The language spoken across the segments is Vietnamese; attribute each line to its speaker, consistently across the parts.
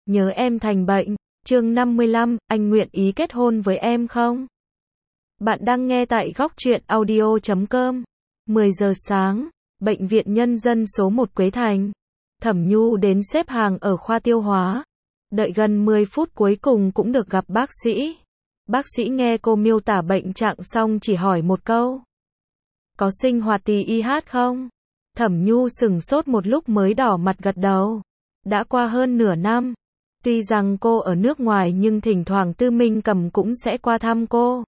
Speaker 1: nhớ em thành bệnh. Chương 55, anh nguyện ý kết hôn với em không? Bạn đang nghe tại Góc Truyện Audio.com. 10 giờ sáng, Bệnh viện Nhân dân số 1 Quế Thành. Thẩm Nhu đến xếp hàng ở khoa tiêu hóa. Đợi gần 10 phút cuối cùng cũng được gặp bác sĩ. Bác sĩ nghe cô miêu tả bệnh trạng xong chỉ hỏi một câu. Có sinh hoạt tí IH không? Thẩm Nhu sửng sốt một lúc mới đỏ mặt gật đầu. Đã qua hơn nửa năm. Tuy rằng cô ở nước ngoài nhưng thỉnh thoảng Tư Minh Cẩm cũng sẽ qua thăm cô.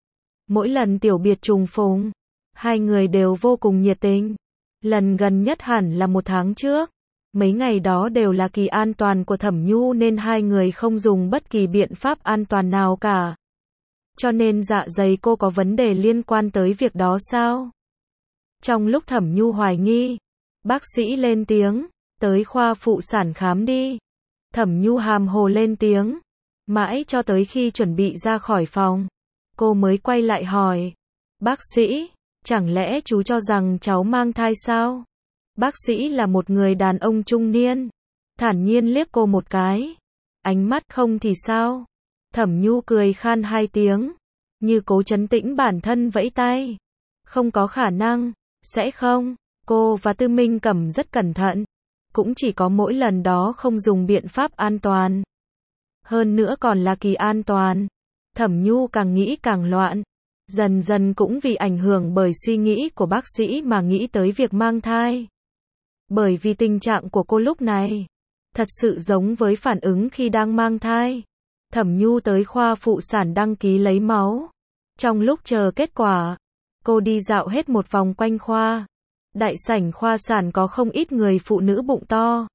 Speaker 1: Mỗi lần tiểu biệt trùng phùng, hai người đều vô cùng nhiệt tình. Lần gần nhất hẳn là 1 tháng trước. Mấy ngày đó đều là kỳ an toàn của Thẩm Nhu nên hai người không dùng bất kỳ biện pháp an toàn nào cả. Cho nên dạ dày cô có vấn đề liên quan tới việc đó sao? Trong lúc Thẩm Nhu hoài nghi, bác sĩ lên tiếng, tới khoa phụ sản khám đi. Thẩm Nhu hàm hồ lên tiếng, mãi cho tới khi chuẩn bị ra khỏi phòng, cô mới quay lại hỏi, bác sĩ, chẳng lẽ chú cho rằng cháu mang thai sao? Bác sĩ là một người đàn ông trung niên, thản nhiên liếc cô một cái, ánh mắt không thì sao? Thẩm Nhu cười khan 2 tiếng, như cố trấn tĩnh bản thân vẫy tay, không có khả năng, sẽ không, cô và Tư Minh Cẩm rất cẩn thận. Cũng chỉ có mỗi lần đó không dùng biện pháp an toàn. Hơn nữa còn là kỳ an toàn. Thẩm Nhu càng nghĩ càng loạn. Dần dần cũng vì ảnh hưởng bởi suy nghĩ của bác sĩ mà nghĩ tới việc mang thai. Bởi vì tình trạng của cô lúc này thật sự giống với phản ứng khi đang mang thai. Thẩm Nhu tới khoa phụ sản đăng ký lấy máu. Trong lúc chờ kết quả, cô đi dạo hết một vòng quanh khoa. Đại sảnh khoa sản có không ít người phụ nữ bụng to.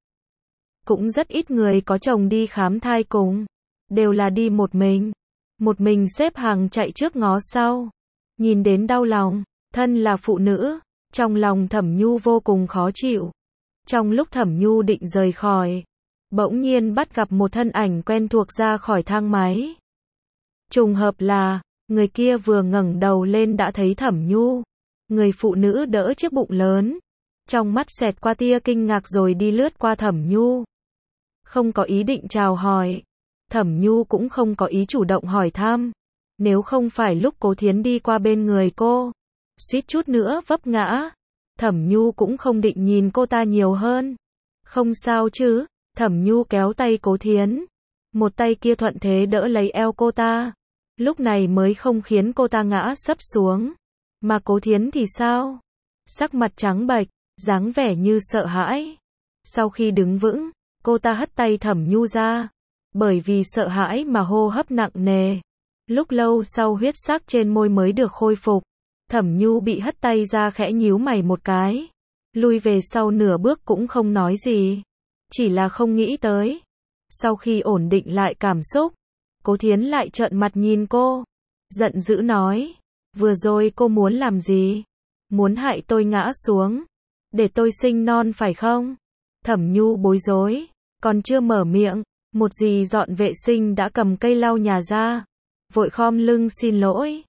Speaker 1: Cũng rất ít người có chồng đi khám thai cùng. Đều là đi một mình. Một mình xếp hàng chạy trước ngó sau. Nhìn đến đau lòng. Thân là phụ nữ. Trong lòng Thẩm Nhu vô cùng khó chịu. Trong lúc Thẩm Nhu định rời khỏi, bỗng nhiên bắt gặp một thân ảnh quen thuộc ra khỏi thang máy. Trùng hợp là, người kia vừa ngẩng đầu lên đã thấy Thẩm Nhu. Người phụ nữ đỡ chiếc bụng lớn, trong mắt xẹt qua tia kinh ngạc rồi đi lướt qua Thẩm Nhu. Không có ý định chào hỏi, Thẩm Nhu cũng không có ý chủ động hỏi thăm. Nếu không phải lúc Cố Thiến đi qua bên người cô, suýt chút nữa vấp ngã, Thẩm Nhu cũng không định nhìn cô ta nhiều hơn. Không sao chứ? Thẩm Nhu kéo tay Cố Thiến, một tay kia thuận thế đỡ lấy eo cô ta, lúc này mới không khiến cô ta ngã sấp xuống. Mà Cố Thiến thì sao? Sắc mặt trắng bệch, dáng vẻ như sợ hãi. Sau khi đứng vững, cô ta hất tay Thẩm Nhu ra. Bởi vì sợ hãi mà hô hấp nặng nề. Lúc lâu sau huyết sắc trên môi mới được khôi phục. Thẩm Nhu bị hất tay ra khẽ nhíu mày một cái. Lui về sau nửa bước cũng không nói gì. Chỉ là không nghĩ tới. Sau khi ổn định lại cảm xúc, Cố Thiến lại trợn mặt nhìn cô. Giận dữ nói. Vừa rồi cô muốn làm gì? Muốn hại tôi ngã xuống, để tôi sinh non phải không? Thẩm Nhu bối rối, còn chưa mở miệng, một dì dọn vệ sinh đã cầm cây lau nhà ra, vội khom lưng xin lỗi.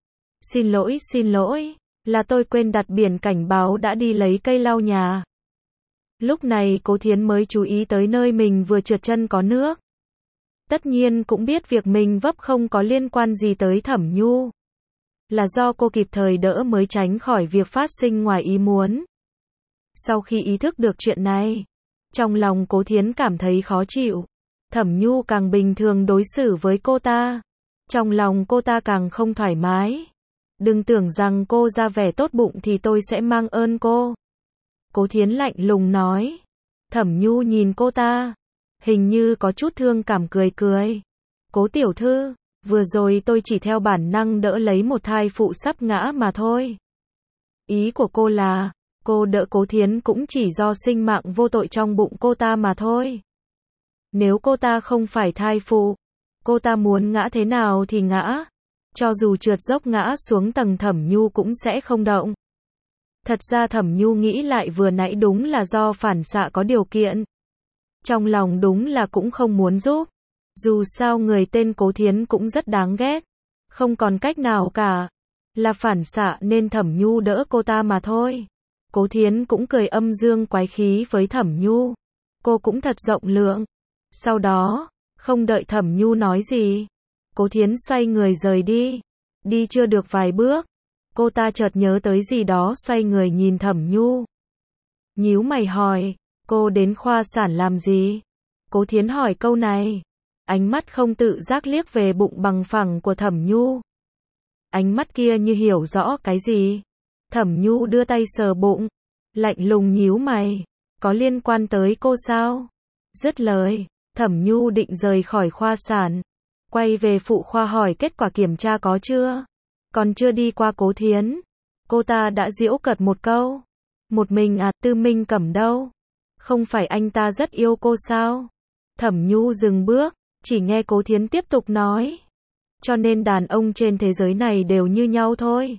Speaker 1: Xin lỗi, là tôi quên đặt biển cảnh báo đã đi lấy cây lau nhà. Lúc này Cố Thiến mới chú ý tới nơi mình vừa trượt chân có nước. Tất nhiên cũng biết việc mình vấp không có liên quan gì tới Thẩm Nhu. Là do cô kịp thời đỡ mới tránh khỏi việc phát sinh ngoài ý muốn. Sau khi ý thức được chuyện này, trong lòng Cố Thiến cảm thấy khó chịu. Thẩm Nhu càng bình thường đối xử với cô ta, trong lòng cô ta càng không thoải mái. Đừng tưởng rằng cô ra vẻ tốt bụng thì tôi sẽ mang ơn cô. Cố Thiến lạnh lùng nói. Thẩm Nhu nhìn cô ta, hình như có chút thương cảm cười cười. Cố tiểu thư, vừa rồi tôi chỉ theo bản năng đỡ lấy một thai phụ sắp ngã mà thôi. Ý của cô là, cô đỡ Cố Thiến cũng chỉ do sinh mạng vô tội trong bụng cô ta mà thôi. Nếu cô ta không phải thai phụ, cô ta muốn ngã thế nào thì ngã. Cho dù trượt dốc ngã xuống tầng Thẩm Nhu cũng sẽ không động. Thật ra Thẩm Nhu nghĩ lại vừa nãy đúng là do phản xạ có điều kiện. Trong lòng đúng là cũng không muốn giúp. Dù sao người tên Cố Thiến cũng rất đáng ghét. Không còn cách nào cả. Là phản xạ nên Thẩm Nhu đỡ cô ta mà thôi. Cố Thiến cũng cười âm dương quái khí với Thẩm Nhu. Cô cũng thật rộng lượng. Sau đó, Không đợi Thẩm Nhu nói gì, Cố Thiến xoay người rời đi. Đi chưa được vài bước, cô ta chợt nhớ tới gì đó, xoay người nhìn Thẩm Nhu. Nhíu mày hỏi, cô đến khoa sản làm gì? Cố Thiến hỏi câu này, ánh mắt không tự giác liếc về bụng bằng phẳng của Thẩm Nhu. Ánh mắt kia như hiểu rõ cái gì. Thẩm Nhu đưa tay sờ bụng, lạnh lùng nhíu mày, có liên quan tới cô sao? Dứt lời, Thẩm Nhu định rời khỏi khoa sản, quay về phụ khoa hỏi kết quả kiểm tra có chưa. Còn chưa đi qua Cố Thiến, cô ta đã giễu cợt một câu. Một mình à, Tư Minh Cẩm đâu? Không phải anh ta rất yêu cô sao? Thẩm Nhu dừng bước, chỉ nghe Cố Thiến tiếp tục nói. Cho nên đàn ông trên thế giới này đều như nhau thôi.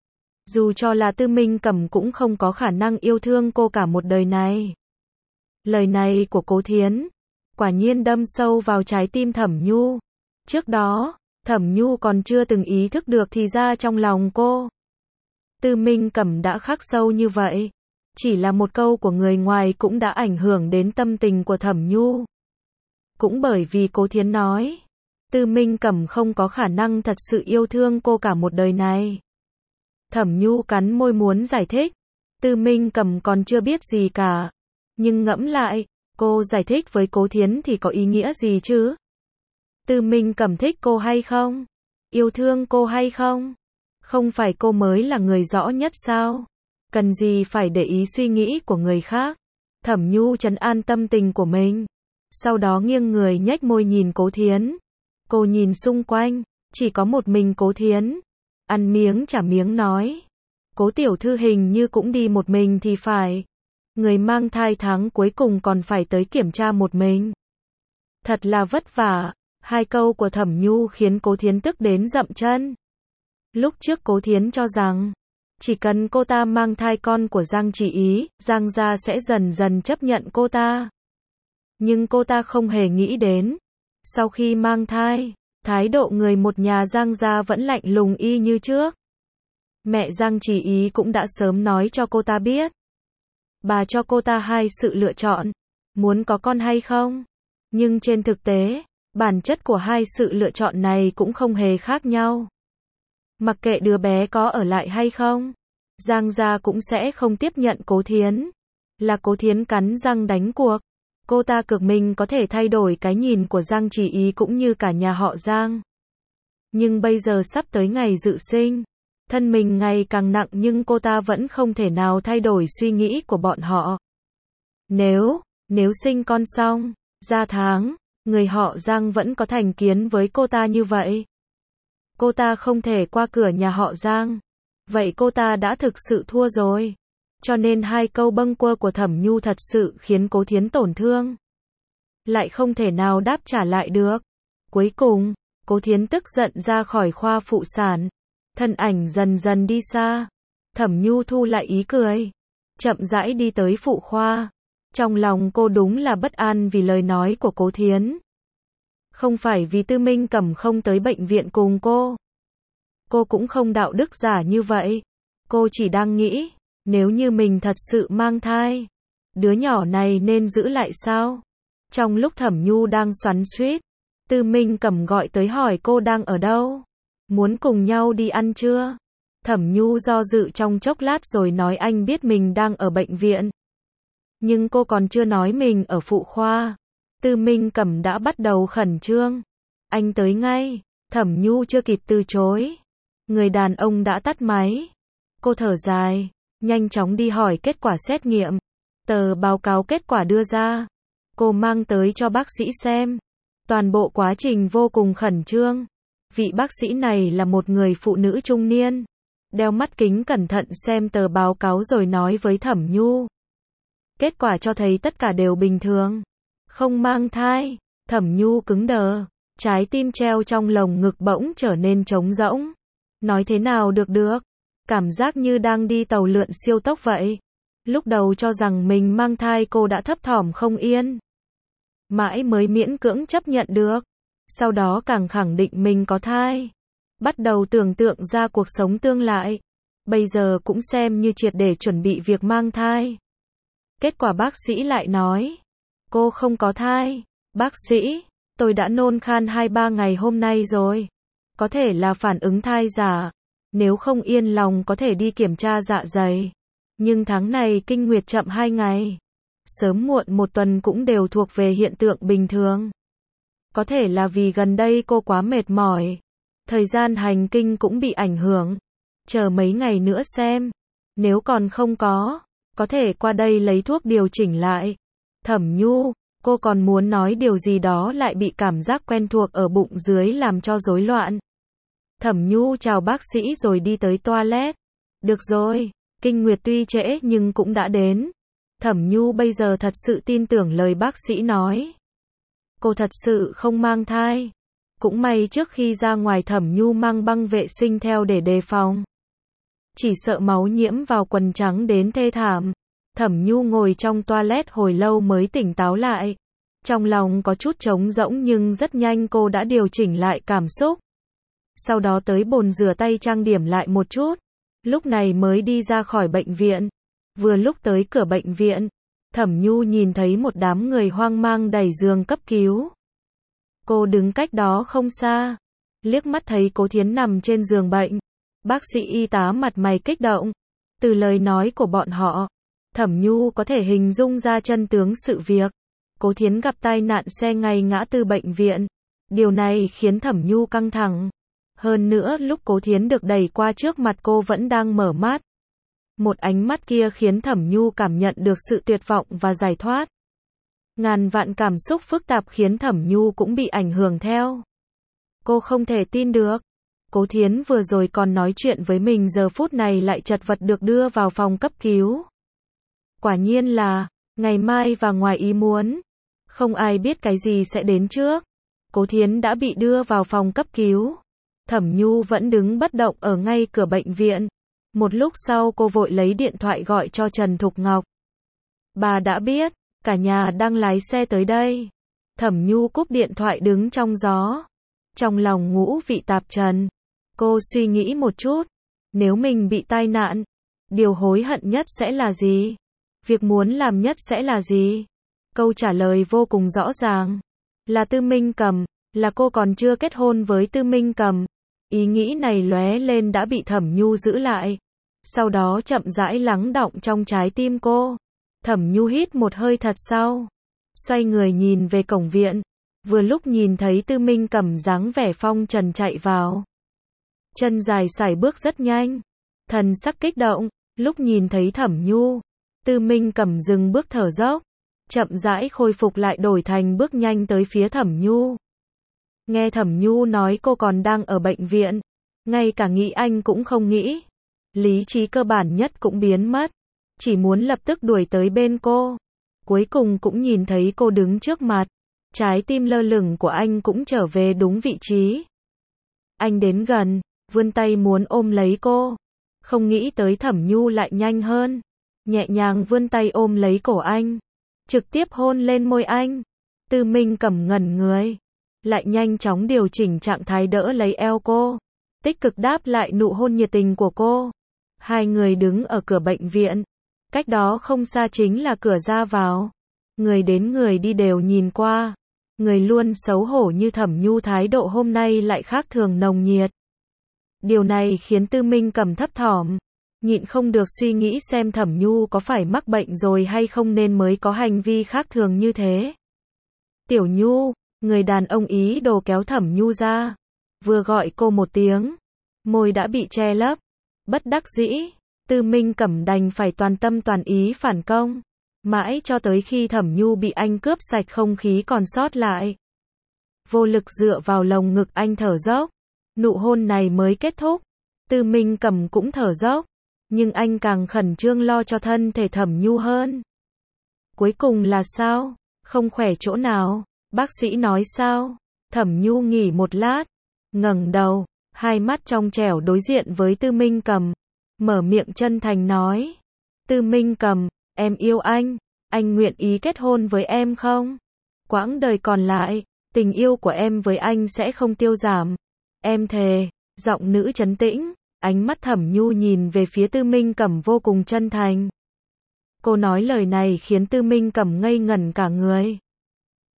Speaker 1: Dù cho là Tư Minh Cẩm cũng không có khả năng yêu thương cô cả một đời này. Lời này của Cố Thiến, quả nhiên đâm sâu vào trái tim Thẩm Nhu. Trước đó, Thẩm Nhu còn chưa từng ý thức được thì ra trong lòng cô, Tư Minh Cẩm đã khắc sâu như vậy. Chỉ là một câu của người ngoài cũng đã ảnh hưởng đến tâm tình của Thẩm Nhu. Cũng bởi vì Cố Thiến nói, Tư Minh Cẩm không có khả năng thật sự yêu thương cô cả một đời này. Thẩm Nhu cắn môi muốn giải thích, Tư Minh Cẩm còn chưa biết gì cả. Nhưng ngẫm lại, cô giải thích với Cố Thiến thì có ý nghĩa gì chứ? Tư Minh Cẩm thích cô hay không? Yêu thương cô hay không? Không phải cô mới là người rõ nhất sao? Cần gì phải để ý suy nghĩ của người khác? Thẩm Nhu trấn an tâm tình của mình. Sau đó nghiêng người nhếch môi nhìn Cố Thiến. Cô nhìn xung quanh, chỉ có một mình Cố Thiến. Ăn miếng trả miếng nói. Cố tiểu thư hình như cũng đi một mình thì phải. Người mang thai tháng cuối cùng còn phải tới kiểm tra một mình. Thật là vất vả. Hai câu của Thẩm Nhu khiến Cố Thiến tức đến dậm chân. Lúc trước Cố Thiến cho rằng, chỉ cần cô ta mang thai con của Giang Chỉ Ý, Giang gia sẽ dần dần chấp nhận cô ta. Nhưng cô ta không hề nghĩ đến, sau khi mang thai, thái độ người một nhà Giang gia vẫn lạnh lùng y như trước. Mẹ Giang Chỉ Ý cũng đã sớm nói cho cô ta biết. Bà cho cô ta hai sự lựa chọn, muốn có con hay không. Nhưng trên thực tế, bản chất của hai sự lựa chọn này cũng không hề khác nhau. Mặc kệ đứa bé có ở lại hay không, Giang gia cũng sẽ không tiếp nhận Cố Thiến. Là Cố Thiến cắn răng đánh cuộc. Cô ta cược mình có thể thay đổi cái nhìn của Giang Chỉ Ý cũng như cả nhà họ Giang. Nhưng bây giờ sắp tới ngày dự sinh, thân mình ngày càng nặng nhưng cô ta vẫn không thể nào thay đổi suy nghĩ của bọn họ. Nếu sinh con xong, ra tháng, người họ Giang vẫn có thành kiến với cô ta như vậy. Cô ta không thể qua cửa nhà họ Giang. Vậy cô ta đã thực sự thua rồi. Cho nên hai câu bâng quơ của Thẩm Nhu thật sự khiến Cố Thiến tổn thương. Lại không thể nào đáp trả lại được. Cuối cùng, Cố Thiến tức giận ra khỏi khoa phụ sản. Thân ảnh dần dần đi xa. Thẩm Nhu thu lại ý cười, chậm rãi đi tới phụ khoa. Trong lòng cô đúng là bất an vì lời nói của Cố Thiến. Không phải vì Tư Minh Cẩm không tới bệnh viện cùng cô. Cô cũng không đạo đức giả như vậy. Cô chỉ đang nghĩ, nếu như mình thật sự mang thai, đứa nhỏ này nên giữ lại sao? Trong lúc Thẩm Nhu đang xoắn xuýt, Tư Minh Cẩm gọi tới hỏi cô đang ở đâu? Muốn cùng nhau đi ăn chưa? Thẩm Nhu do dự trong chốc lát rồi nói anh biết mình đang ở bệnh viện. Nhưng cô còn chưa nói mình ở phụ khoa. Tư Minh Cẩm đã bắt đầu khẩn trương. Anh tới ngay. Thẩm Nhu chưa kịp từ chối, người đàn ông đã tắt máy. Cô thở dài, nhanh chóng đi hỏi kết quả xét nghiệm. Tờ báo cáo kết quả đưa ra, cô mang tới cho bác sĩ xem. Toàn bộ quá trình vô cùng khẩn trương. Vị bác sĩ này là một người phụ nữ trung niên, đeo mắt kính cẩn thận xem tờ báo cáo rồi nói với Thẩm Nhu. Kết quả cho thấy tất cả đều bình thường. Không mang thai. Thẩm Nhu cứng đờ, trái tim treo trong lồng ngực bỗng trở nên trống rỗng. Nói thế nào được, cảm giác như đang đi tàu lượn siêu tốc vậy. Lúc đầu cho rằng mình mang thai cô đã thấp thỏm không yên. Mãi mới miễn cưỡng chấp nhận được. Sau đó càng khẳng định mình có thai. Bắt đầu tưởng tượng ra cuộc sống tương lai. Bây giờ cũng xem như triệt để chuẩn bị việc mang thai. Kết quả bác sĩ lại nói, cô không có thai. Bác sĩ, Tôi đã nôn khan 2-3 ngày hôm nay rồi. Có thể là phản ứng thai giả. Nếu không yên lòng có thể đi kiểm tra dạ dày. Nhưng tháng này kinh nguyệt chậm 2 ngày. Sớm muộn 1 tuần cũng đều thuộc về hiện tượng bình thường. Có thể là vì gần đây cô quá mệt mỏi. Thời gian hành kinh cũng bị ảnh hưởng. Chờ mấy ngày nữa xem. Nếu còn không có thể qua đây lấy thuốc điều chỉnh lại. Thẩm Nhu, cô còn muốn nói điều gì đó lại bị cảm giác quen thuộc ở bụng dưới làm cho rối loạn. Thẩm Nhu chào bác sĩ rồi đi tới toilet. Được rồi, kinh nguyệt tuy trễ nhưng cũng đã đến. Thẩm Nhu bây giờ thật sự tin tưởng lời bác sĩ nói. Cô thật sự không mang thai. Cũng may trước khi ra ngoài Thẩm Nhu mang băng vệ sinh theo để đề phòng. Chỉ sợ máu nhiễm vào quần trắng đến thê thảm. Thẩm Nhu ngồi trong toilet hồi lâu mới tỉnh táo lại. Trong lòng có chút trống rỗng nhưng rất nhanh cô đã điều chỉnh lại cảm xúc. Sau đó tới bồn rửa tay trang điểm lại một chút. Lúc này mới đi ra khỏi bệnh viện. Vừa lúc tới cửa bệnh viện, Thẩm Nhu nhìn thấy một đám người hoang mang đẩy giường cấp cứu. Cô đứng cách đó không xa. Liếc mắt thấy Cố Thiến nằm trên giường bệnh. Bác sĩ y tá mặt mày kích động. Từ lời nói của bọn họ, Thẩm Nhu có thể hình dung ra chân tướng sự việc. Cố Thiến gặp tai nạn xe ngay ngã tư bệnh viện. Điều này khiến Thẩm Nhu căng thẳng. Hơn nữa lúc Cố Thiến được đẩy qua trước mặt cô vẫn đang mở mắt. Một ánh mắt kia khiến Thẩm Nhu cảm nhận được sự tuyệt vọng và giải thoát. Ngàn vạn cảm xúc phức tạp khiến Thẩm Nhu cũng bị ảnh hưởng theo. Cô không thể tin được. Cố Thiến vừa rồi còn nói chuyện với mình giờ phút này lại chật vật được đưa vào phòng cấp cứu. Quả nhiên là, ngày mai và ngoài ý muốn. Không ai biết cái gì sẽ đến trước. Cố Thiến đã bị đưa vào phòng cấp cứu. Thẩm Nhu vẫn đứng bất động ở ngay cửa bệnh viện. Một lúc sau cô vội lấy điện thoại gọi cho Trần Thục Ngọc. Bà đã biết, cả nhà đang lái xe tới đây. Thẩm Nhu cúp điện thoại đứng trong gió. Trong lòng ngũ vị tạp trần. Cô suy nghĩ một chút. Nếu mình bị tai nạn, điều hối hận nhất sẽ là gì? Việc muốn làm nhất sẽ là gì? Câu trả lời vô cùng rõ ràng. Là Tư Minh Cầm, là cô còn chưa kết hôn với Tư Minh Cầm. Ý nghĩ này lóe lên đã bị Thẩm Nhu giữ lại. Sau đó chậm rãi lắng đọng trong trái tim cô. Thẩm Nhu hít một hơi thật sâu. Xoay người nhìn về cổng viện. Vừa lúc nhìn thấy Tư Minh Cầm dáng vẻ phong trần chạy vào. Chân dài sải bước rất nhanh. Thần sắc kích động. Lúc nhìn thấy Thẩm Nhu, Tư Minh Cầm dừng bước thở dốc. Chậm rãi khôi phục lại đổi thành bước nhanh tới phía Thẩm Nhu. Nghe Thẩm Nhu nói cô còn đang ở bệnh viện. Ngay cả nghĩ anh cũng không nghĩ. Lý trí cơ bản nhất cũng biến mất. Chỉ muốn lập tức đuổi tới bên cô. Cuối cùng cũng nhìn thấy cô đứng trước mặt. Trái tim lơ lửng của anh cũng trở về đúng vị trí. Anh đến gần, vươn tay muốn ôm lấy cô. Không nghĩ tới Thẩm Nhu lại nhanh hơn. Nhẹ nhàng vươn tay ôm lấy cổ anh. Trực tiếp hôn lên môi anh. Tư Minh Cầm ngẩn người. Lại nhanh chóng điều chỉnh trạng thái đỡ lấy eo cô. Tích cực đáp lại nụ hôn nhiệt tình của cô. Hai người đứng ở cửa bệnh viện. Cách đó không xa chính là cửa ra vào. Người đến người đi đều nhìn qua. Người luôn xấu hổ như Thẩm Nhu thái độ hôm nay lại khác thường nồng nhiệt. Điều này khiến Tư Minh Cầm thấp thỏm. Nhịn không được suy nghĩ xem Thẩm Nhu có phải mắc bệnh rồi hay không nên mới có hành vi khác thường như thế. Tiểu Nhu, người đàn ông ý đồ kéo Thẩm Nhu ra. Vừa gọi cô một tiếng. Môi đã bị che lấp. Bất đắc dĩ. Tư Minh Cẩm đành phải toàn tâm toàn ý phản công. Mãi cho tới khi Thẩm Nhu bị anh cướp sạch không khí còn sót lại. Vô lực dựa vào lồng ngực anh thở dốc. Nụ hôn này mới kết thúc. Tư Minh Cẩm cũng thở dốc. Nhưng anh càng khẩn trương lo cho thân thể Thẩm Nhu hơn. Cuối cùng là sao? Không khỏe chỗ nào? Bác sĩ nói sao? Thẩm Nhu nghỉ một lát. Ngẩng đầu. Hai mắt trong trẻo đối diện với Tư Minh Cầm. Mở miệng chân thành nói. Tư Minh Cầm, em yêu anh nguyện ý kết hôn với em không? Quãng đời còn lại, tình yêu của em với anh sẽ không tiêu giảm. Em thề, giọng nữ trấn tĩnh, ánh mắt Thẩm Nhu nhìn về phía Tư Minh Cầm vô cùng chân thành. Cô nói lời này khiến Tư Minh Cầm ngây ngẩn cả người.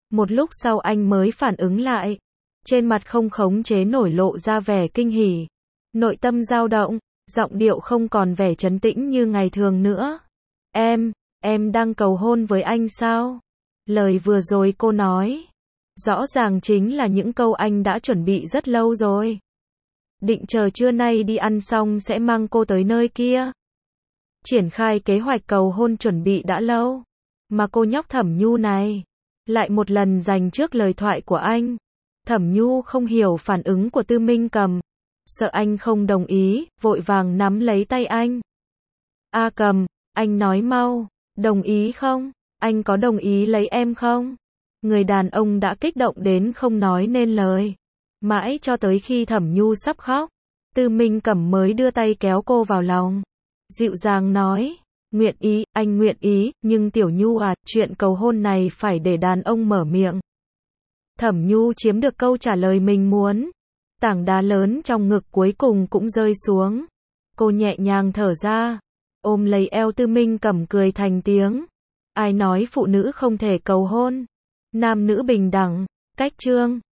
Speaker 1: Một lúc sau anh mới phản ứng lại. Trên mặt không khống chế nổi lộ ra vẻ kinh hỉ. Nội tâm dao động, giọng điệu không còn vẻ trấn tĩnh như ngày thường nữa. Em đang cầu hôn với anh sao? Lời vừa rồi cô nói, rõ ràng chính là những câu anh đã chuẩn bị rất lâu rồi. Định chờ trưa nay đi ăn xong sẽ mang cô tới nơi kia. Triển khai kế hoạch cầu hôn chuẩn bị đã lâu. Mà cô nhóc Thẩm Nhu này, lại một lần giành trước lời thoại của anh. Thẩm Nhu không hiểu phản ứng của Tư Minh Cầm. Sợ anh không đồng ý, vội vàng nắm lấy tay anh. A Cầm, anh nói mau, đồng ý không? Anh có đồng ý lấy em không? Người đàn ông đã kích động đến không nói nên lời. Mãi cho tới khi Thẩm Nhu sắp khóc, Tư Minh Cẩm mới đưa tay kéo cô vào lòng. Dịu dàng nói, nguyện ý, anh nguyện ý, nhưng Tiểu Nhu à, chuyện cầu hôn này phải để đàn ông mở miệng. Thẩm Nhu chiếm được câu trả lời mình muốn. Tảng đá lớn trong ngực cuối cùng cũng rơi xuống. Cô nhẹ nhàng thở ra, ôm lấy eo Tư Minh Cẩm cười thành tiếng. Ai nói phụ nữ không thể cầu hôn? Nam nữ bình đẳng, cách chương